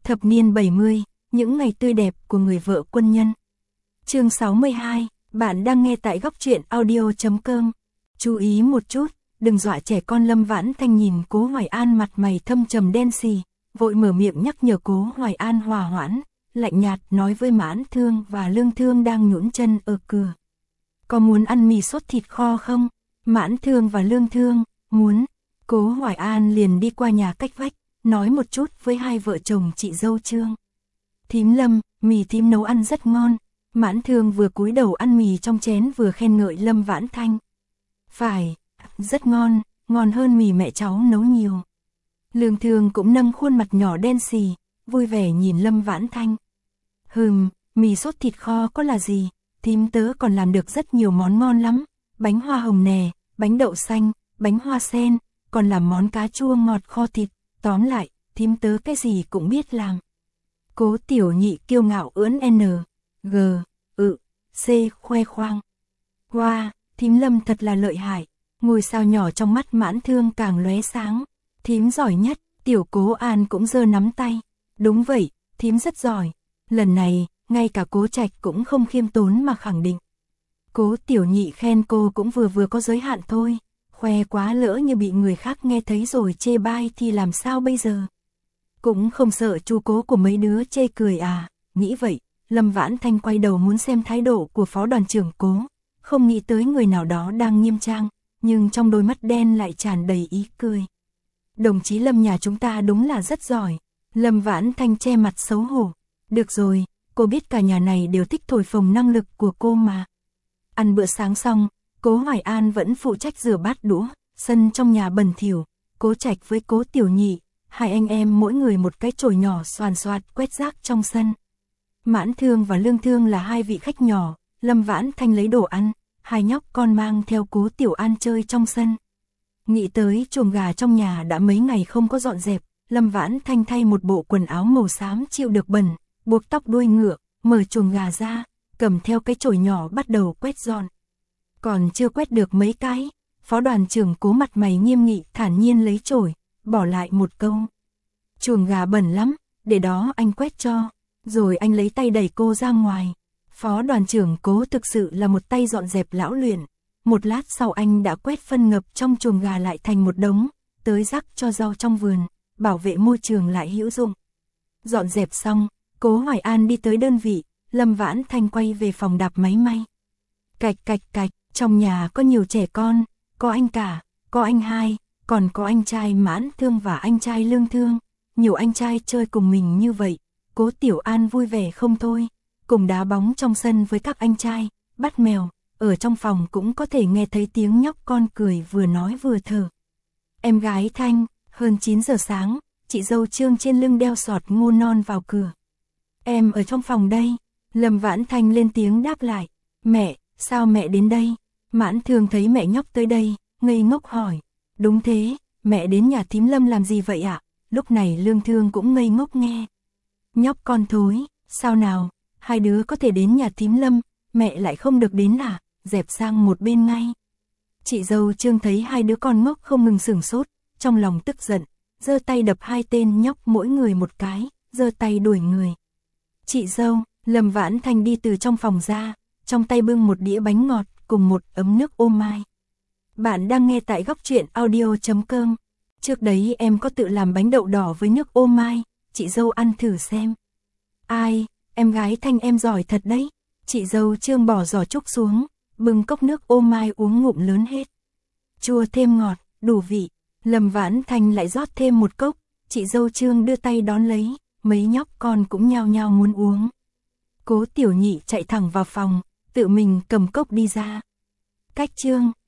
Thập niên 70, những ngày tươi đẹp của người vợ quân nhân. Chương 62, bạn đang nghe tại góc truyện audio.com. Chú ý một chút, đừng dọa trẻ con. Lâm Vãn Thanh nhìn Cố Hoài An mặt mày thâm trầm đen xì, vội mở miệng nhắc nhở Cố Hoài An hòa hoãn, lạnh nhạt nói với Mãn Thương và Lương Thương đang nhũn chân ở cửa. Có muốn ăn mì sốt thịt kho không? Mãn Thương và Lương Thương, muốn. Cố Hoài An liền đi qua nhà cách vách, nói một chút với hai vợ chồng chị dâu Trương. Thím Lâm, mì thím nấu ăn rất ngon. Mãn Thương vừa cúi đầu ăn mì trong chén vừa khen ngợi Lâm Vãn Thanh. Phải, rất ngon, ngon hơn mì mẹ cháu nấu nhiều. Lương Thương cũng nâng khuôn mặt nhỏ đen xì, vui vẻ nhìn Lâm Vãn Thanh. Mì sốt thịt kho có là gì, thím tớ còn làm được rất nhiều món ngon lắm. Bánh hoa hồng nè, bánh đậu xanh, bánh hoa sen, còn làm món cá chua ngọt kho thịt. Tóm lại, thím tớ cái gì cũng biết làm. Cố Tiểu Nhị kiêu ngạo ưỡn C khoe khoang. Wow, thím Lâm thật là lợi hại. Ngôi sao nhỏ trong mắt Mãn Thương càng lóe sáng. Thím giỏi nhất. Tiểu Cố An cũng giơ nắm tay. Đúng vậy, thím rất giỏi. Lần này, ngay cả Cố Trạch cũng không khiêm tốn mà khẳng định. Cố Tiểu Nhị khen cô cũng vừa có giới hạn thôi. Khoe quá lỡ như bị người khác nghe thấy rồi chê bai thì làm sao bây giờ? Cũng không sợ chú Cố của mấy đứa chê cười à? Nghĩ vậy, Lâm Vãn Thanh quay đầu muốn xem thái độ của phó đoàn trưởng Cố. Không nghĩ tới người nào đó đang nghiêm trang, nhưng trong đôi mắt đen lại tràn đầy ý cười. Đồng chí Lâm nhà chúng ta đúng là rất giỏi. Lâm Vãn Thanh che mặt xấu hổ. Được rồi, cô biết cả nhà này đều thích thổi phồng năng lực của cô mà. Ăn bữa sáng xong, Cố Hoài An vẫn phụ trách rửa bát đũa, sân trong nhà bẩn thỉu. Cố Trạch với Cố Tiểu Nhị, hai anh em mỗi người một cái chổi nhỏ xoàn xoạt quét rác trong sân. Mãn Thương và Lương Thương là hai vị khách nhỏ, Lâm Vãn Thanh lấy đồ ăn, hai nhóc con mang theo Cố Tiểu An chơi trong sân. Nghĩ tới chuồng gà trong nhà đã mấy ngày không có dọn dẹp, Lâm Vãn Thanh thay một bộ quần áo màu xám chịu được bẩn, buộc tóc đuôi ngựa, mở chuồng gà ra, cầm theo cái chổi nhỏ bắt đầu quét dọn. Còn chưa quét được mấy cái, phó đoàn trưởng Cố mặt mày nghiêm nghị thản nhiên lấy chổi, bỏ lại một câu. Chuồng gà bẩn lắm, để đó anh quét cho, rồi anh lấy tay đẩy cô ra ngoài. Phó đoàn trưởng Cố thực sự là một tay dọn dẹp lão luyện. Một lát sau anh đã quét phân ngập trong chuồng gà lại thành một đống, tới rắc cho rau trong vườn, bảo vệ môi trường lại hữu dụng. Dọn dẹp xong, Cố Hoài An đi tới đơn vị, Lâm Vãn Thanh quay về phòng đạp máy may. Cạch cạch cạch, trong nhà có nhiều trẻ con, có anh cả, có anh hai, còn có anh trai Mãn Thương và anh trai Lương Thương. Nhiều anh trai chơi cùng mình như vậy, Cố Tiểu An vui vẻ không thôi, cùng đá bóng trong sân với các anh trai, bắt mèo, ở trong phòng cũng có thể nghe thấy tiếng nhóc con cười vừa nói vừa thở. Em gái Thanh, hơn 9 giờ sáng, chị dâu Trương trên lưng đeo sọt ngô non vào cửa. Em ở trong phòng đây. Lâm Vãn Thanh lên tiếng đáp lại. Mẹ, sao mẹ đến đây? Mãn Thương thấy mẹ nhóc tới đây, ngây ngốc hỏi. Đúng thế, mẹ đến nhà thím Lâm làm gì vậy ạ? Lúc này Lương Thương cũng ngây ngốc nghe. Nhóc con thối, sao nào, hai đứa có thể đến nhà thím Lâm, mẹ lại không được đến à? Dẹp sang một bên ngay. Chị dâu Trương thấy hai đứa con ngốc không ngừng sửng sốt, trong lòng tức giận, giơ tay đập hai tên nhóc mỗi người một cái, giơ tay đuổi người. Chị dâu, Lâm Vãn Thanh đi từ trong phòng ra, trong tay bưng một đĩa bánh ngọt cùng một ấm nước ô mai. Bạn đang nghe tại góc truyện audio.com. Trước đấy em có tự làm bánh đậu đỏ với nước ô mai, chị dâu ăn thử xem. Ai, em gái Thanh em giỏi thật đấy. Chị dâu Trương bỏ giỏ trúc xuống, bưng cốc nước ô mai uống ngụm lớn hết. Chua thêm ngọt, đủ vị. Lâm Vãn Thanh lại rót thêm một cốc, chị dâu Trương đưa tay đón lấy, mấy nhóc con cũng nhao nhao muốn uống. Cố Tiểu Nhị chạy thẳng vào phòng, tự mình cầm cốc đi ra. Cách Trương,